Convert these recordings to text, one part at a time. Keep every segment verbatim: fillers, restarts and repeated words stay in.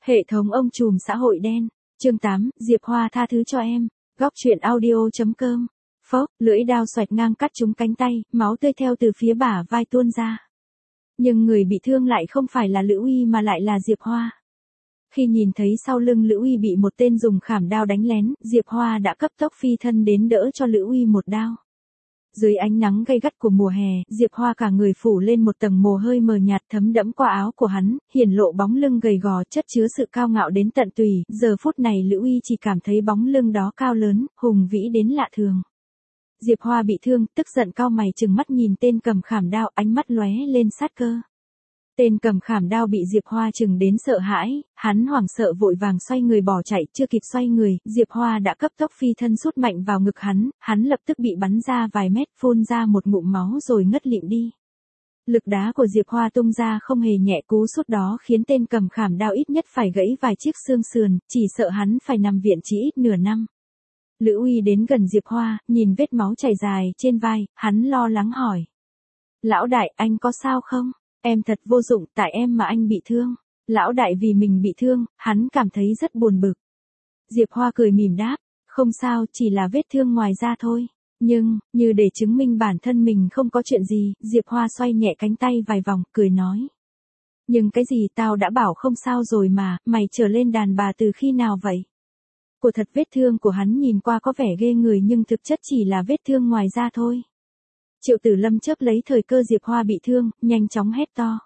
Hệ thống ông trùm xã hội đen. Chương tám, Diệp Hoa tha thứ cho em. Góc truyện audio.com. Phốc, lưỡi dao xoẹt ngang cắt trúng cánh tay, máu tươi theo từ phía bả vai tuôn ra. Nhưng người bị thương lại không phải là Lữ Uy mà lại là Diệp Hoa. Khi nhìn thấy sau lưng Lữ Uy bị một tên dùng khảm đao đánh lén, Diệp Hoa đã cấp tốc phi thân đến đỡ cho Lữ Uy một đao. Dưới ánh nắng gay gắt của mùa hè, Diệp Hoa cả người phủ lên một tầng mồ hơi mờ nhạt thấm đẫm qua áo của hắn, hiển lộ bóng lưng gầy gò chất chứa sự cao ngạo đến tận tùy. Giờ phút này Lữ Uy chỉ cảm thấy bóng lưng đó cao lớn, hùng vĩ đến lạ thường. Diệp Hoa bị thương, tức giận cau mày trừng mắt nhìn tên cầm khảm đao, ánh mắt lóe lên sát cơ. Tên cầm khảm đao bị Diệp Hoa chừng đến sợ hãi, hắn hoảng sợ vội vàng xoay người bỏ chạy, chưa kịp xoay người, Diệp Hoa đã cấp tốc phi thân sút mạnh vào ngực hắn, hắn lập tức bị bắn ra vài mét, phun ra một ngụm máu rồi ngất lịm đi. Lực đá của Diệp Hoa tung ra không hề nhẹ, cú sút đó khiến tên cầm khảm đao ít nhất phải gãy vài chiếc xương sườn, chỉ sợ hắn phải nằm viện chỉ ít nửa năm. Lữ Uy đến gần Diệp Hoa, nhìn vết máu chảy dài trên vai, hắn lo lắng hỏi. Lão đại, anh có sao không? Em thật vô dụng, tại em mà anh bị thương. Lão đại vì mình bị thương, hắn cảm thấy rất buồn bực. Diệp Hoa cười mỉm đáp, không sao, chỉ là vết thương ngoài da thôi. Nhưng, như để chứng minh bản thân mình không có chuyện gì, Diệp Hoa xoay nhẹ cánh tay vài vòng, cười nói. Nhưng cái gì tao đã bảo không sao rồi mà, mày trở lên đàn bà từ khi nào vậy? Của thật vết thương của hắn nhìn qua có vẻ ghê người nhưng thực chất chỉ là vết thương ngoài da thôi. Triệu Tử Lâm chớp lấy thời cơ Diệp Hoa bị thương, nhanh chóng hét to.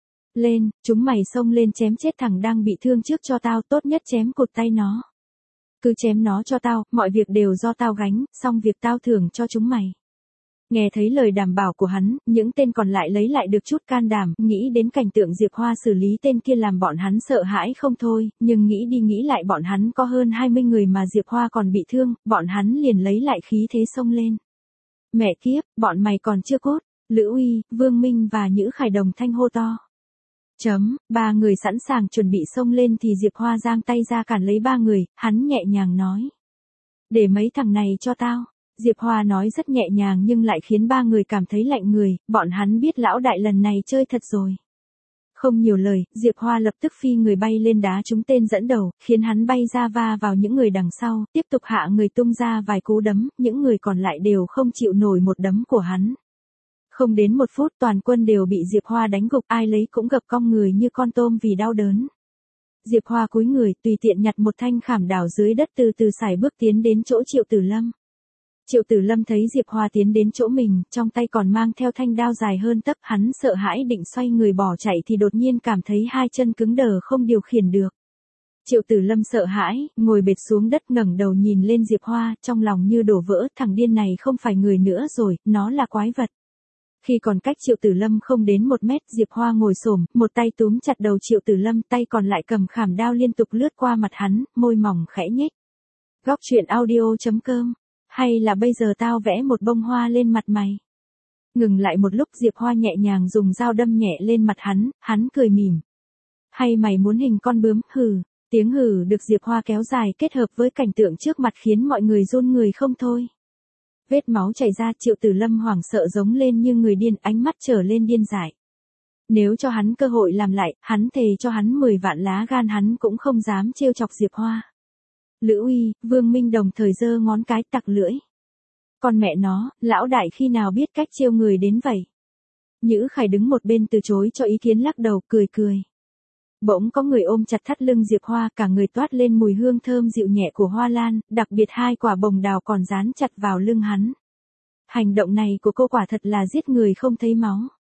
Lên, chúng mày xông lên chém chết thằng đang bị thương trước cho tao, tốt nhất chém cụt tay nó. Cứ chém nó cho tao, mọi việc đều do tao gánh, xong việc tao thưởng cho chúng mày. Nghe thấy lời đảm bảo của hắn, những tên còn lại lấy lại được chút can đảm, nghĩ đến cảnh tượng Diệp Hoa xử lý tên kia làm bọn hắn sợ hãi không thôi, nhưng nghĩ đi nghĩ lại bọn hắn có hơn hai mươi người mà Diệp Hoa còn bị thương, bọn hắn liền lấy lại khí thế xông lên. Mẹ kiếp, bọn mày còn chưa cốt, Lữ Uy, Vương Minh và Nhữ Khải đồng thanh hô to. Chấm, ba người sẵn sàng chuẩn bị xông lên thì Diệp Hoa giang tay ra cản lấy ba người, hắn nhẹ nhàng nói. Để mấy thằng này cho tao. Diệp Hoa nói rất nhẹ nhàng nhưng lại khiến ba người cảm thấy lạnh người, bọn hắn biết lão đại lần này chơi thật rồi. Không nhiều lời, Diệp Hoa lập tức phi người bay lên đá trúng tên dẫn đầu, khiến hắn bay ra va vào những người đằng sau, tiếp tục hạ người tung ra vài cú đấm, những người còn lại đều không chịu nổi một đấm của hắn. Không đến một phút toàn quân đều bị Diệp Hoa đánh gục, ai lấy cũng gập cong người như con tôm vì đau đớn. Diệp Hoa cúi người, tùy tiện nhặt một thanh khảm đào dưới đất từ từ sải bước tiến đến chỗ Triệu Tử Lâm. Triệu Tử Lâm thấy Diệp Hoa tiến đến chỗ mình, trong tay còn mang theo thanh đao dài hơn tấc, hắn sợ hãi định xoay người bỏ chạy thì đột nhiên cảm thấy hai chân cứng đờ không điều khiển được. Triệu Tử Lâm sợ hãi, ngồi bệt xuống đất ngẩng đầu nhìn lên Diệp Hoa, trong lòng như đổ vỡ, thằng điên này không phải người nữa rồi, nó là quái vật. Khi còn cách Triệu Tử Lâm không đến một mét, Diệp Hoa ngồi xổm, một tay túm chặt đầu Triệu Tử Lâm, tay còn lại cầm khảm đao liên tục lướt qua mặt hắn, môi mỏng khẽ nhếch. Góc truyện audio.com. Hay là bây giờ tao vẽ một bông hoa lên mặt mày? Ngừng lại một lúc Diệp Hoa nhẹ nhàng dùng dao đâm nhẹ lên mặt hắn, hắn cười mỉm. Hay mày muốn hình con bướm, hừ, tiếng hừ được Diệp Hoa kéo dài kết hợp với cảnh tượng trước mặt khiến mọi người run người không thôi. Vết máu chảy ra Triệu Tử Lâm hoảng sợ giống lên như người điên, ánh mắt trở lên điên dại. Nếu cho hắn cơ hội làm lại, hắn thề cho hắn mười vạn lá gan hắn cũng không dám trêu chọc Diệp Hoa. Lữ Uy, Vương Minh đồng thời giơ ngón cái tặc lưỡi. Con mẹ nó, lão đại khi nào biết cách trêu người đến vậy? Nhữ Khải đứng một bên từ chối cho ý kiến lắc đầu cười cười. Bỗng có người ôm chặt thắt lưng Diệp Hoa, cả người toát lên mùi hương thơm dịu nhẹ của hoa lan, đặc biệt hai quả bồng đào còn dán chặt vào lưng hắn. Hành động này của cô quả thật là giết người không thấy máu.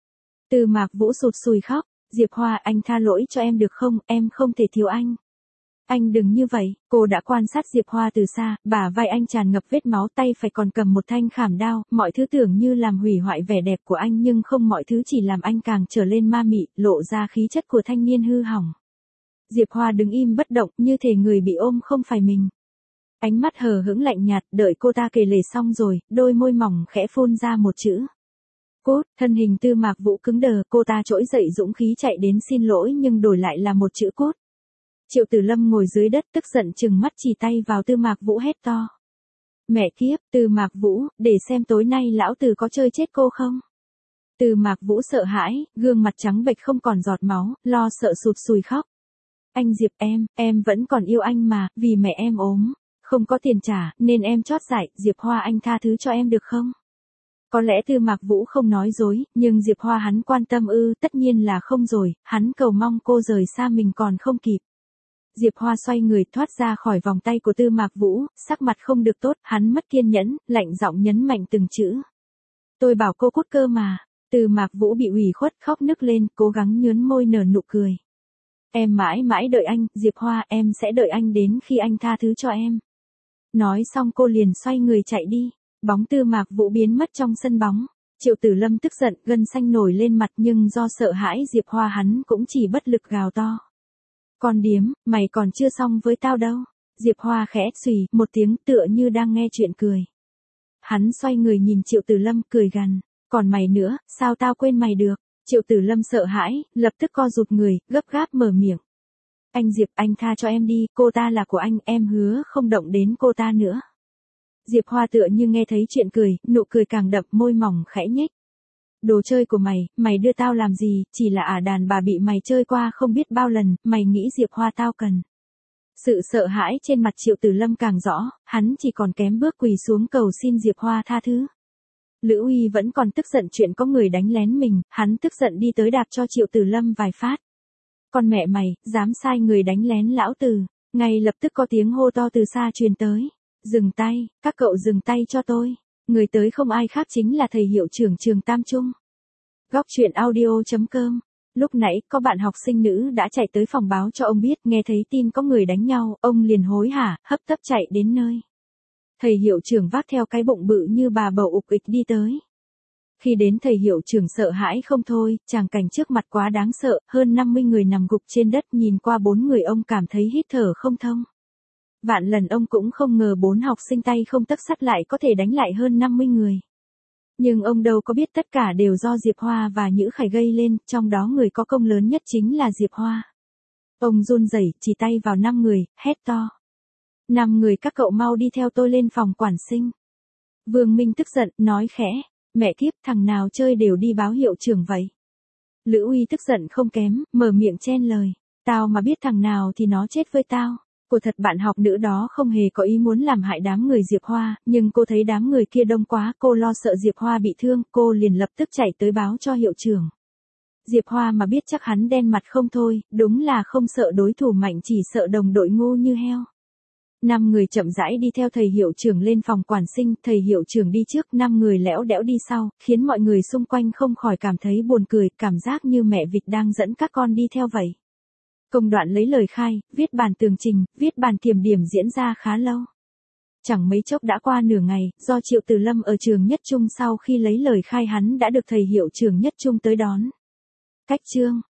Từ Mạc Vũ sụt sùi khóc, Diệp Hoa anh tha lỗi cho em được không, em không thể thiếu anh. Anh đừng như vậy, cô đã quan sát Diệp Hoa từ xa, bả vai anh tràn ngập vết máu, tay phải còn cầm một thanh khảm đao, mọi thứ tưởng như làm hủy hoại vẻ đẹp của anh nhưng không, mọi thứ chỉ làm anh càng trở lên ma mị, lộ ra khí chất của thanh niên hư hỏng. Diệp Hoa đứng im bất động, như thể người bị ôm không phải mình. Ánh mắt hờ hững lạnh nhạt, đợi cô ta kể lể xong rồi, đôi môi mỏng khẽ phun ra một chữ. Cốt, thân hình Tư Mạc Vũ cứng đờ, cô ta trỗi dậy dũng khí chạy đến xin lỗi nhưng đổi lại là một chữ cốt. Triệu Tử Lâm ngồi dưới đất tức giận trừng mắt chỉ tay vào Tư Mạc Vũ hét to. Mẹ kiếp, Tư Mạc Vũ, để xem tối nay lão tử có chơi chết cô không? Tư Mạc Vũ sợ hãi, gương mặt trắng bệch không còn giọt máu, lo sợ sụt sùi khóc. Anh Diệp em, em vẫn còn yêu anh mà, vì mẹ em ốm, không có tiền trả, nên em chót dại, Diệp Hoa anh tha thứ cho em được không? Có lẽ Tư Mạc Vũ không nói dối, nhưng Diệp Hoa hắn quan tâm ư, tất nhiên là không rồi, hắn cầu mong cô rời xa mình còn không kịp. Diệp Hoa xoay người thoát ra khỏi vòng tay của Tư Mạc Vũ, sắc mặt không được tốt, hắn mất kiên nhẫn, lạnh giọng nhấn mạnh từng chữ. Tôi bảo cô cút cơ mà. Tư Mạc Vũ bị ủy khuất khóc nức lên, cố gắng nhớn môi nở nụ cười. Em mãi mãi đợi anh, Diệp Hoa, em sẽ đợi anh đến khi anh tha thứ cho em. Nói xong cô liền xoay người chạy đi, bóng Tư Mạc Vũ biến mất trong sân bóng. Triệu Tử Lâm tức giận, gân xanh nổi lên mặt nhưng do sợ hãi Diệp Hoa hắn cũng chỉ bất lực gào to. Con điếm, mày còn chưa xong với tao đâu. Diệp Hoa khẽ xùy một tiếng tựa như đang nghe chuyện cười. Hắn xoay người nhìn Triệu Tử Lâm cười gằn, còn mày nữa, sao tao quên mày được? Triệu Tử Lâm sợ hãi, lập tức co rụt người, gấp gáp mở miệng. Anh Diệp, anh tha cho em đi, cô ta là của anh, em hứa không động đến cô ta nữa. Diệp Hoa tựa như nghe thấy chuyện cười, nụ cười càng đậm, môi mỏng khẽ nhếch. Đồ chơi của mày, mày đưa tao làm gì, chỉ là ả đàn bà bị mày chơi qua không biết bao lần, mày nghĩ Diệp Hoa tao cần. Sự sợ hãi trên mặt Triệu Tử Lâm càng rõ, hắn chỉ còn kém bước quỳ xuống cầu xin Diệp Hoa tha thứ. Lữ Uy vẫn còn tức giận chuyện có người đánh lén mình, hắn tức giận đi tới đạp cho Triệu Tử Lâm vài phát. Con mẹ mày, dám sai người đánh lén lão tử, ngay lập tức có tiếng hô to từ xa truyền tới. Dừng tay, các cậu dừng tay cho tôi. Người tới không ai khác chính là thầy hiệu trưởng trường Tam Trung. Góc truyện audio chấm com. Lúc nãy, có bạn học sinh nữ đã chạy tới phòng báo cho ông biết, nghe thấy tin có người đánh nhau, ông liền hối hả, hấp tấp chạy đến nơi. Thầy hiệu trưởng vác theo cái bụng bự như bà bầu ục ịch đi tới. Khi đến thầy hiệu trưởng sợ hãi không thôi, tràng cảnh trước mặt quá đáng sợ, hơn năm mươi người nằm gục trên đất nhìn qua bốn người ông cảm thấy hít thở không thông. Vạn lần ông cũng không ngờ bốn học sinh tay không tấc sắt lại có thể đánh lại hơn năm mươi người. Nhưng ông đâu có biết tất cả đều do Diệp Hoa và Nhữ Khải gây lên, trong đó người có công lớn nhất chính là Diệp Hoa. Ông run rẩy, chỉ tay vào năm người, hét to. Năm người các cậu mau đi theo tôi lên phòng quản sinh. Vương Minh tức giận, nói khẽ, mẹ kiếp thằng nào chơi đều đi báo hiệu trưởng vậy. Lữ Uy tức giận không kém, mở miệng chen lời, tao mà biết thằng nào thì nó chết với tao. Cô thật bạn học nữ đó không hề có ý muốn làm hại đám người Diệp Hoa, nhưng cô thấy đám người kia đông quá, cô lo sợ Diệp Hoa bị thương, cô liền lập tức chạy tới báo cho hiệu trưởng. Diệp Hoa mà biết chắc hắn đen mặt không thôi, đúng là không sợ đối thủ mạnh chỉ sợ đồng đội ngu như heo. Năm người chậm rãi đi theo thầy hiệu trưởng lên phòng quản sinh, thầy hiệu trưởng đi trước, năm người lẽo đẽo đi sau, khiến mọi người xung quanh không khỏi cảm thấy buồn cười, cảm giác như mẹ vịt đang dẫn các con đi theo vậy. Công đoạn lấy lời khai, viết bản tường trình, viết bản kiểm điểm diễn ra khá lâu. Chẳng mấy chốc đã qua nửa ngày, do Triệu Tử Lâm ở trường Nhất Trung sau khi lấy lời khai hắn đã được thầy hiệu trưởng Nhất Trung tới đón. Cách chương,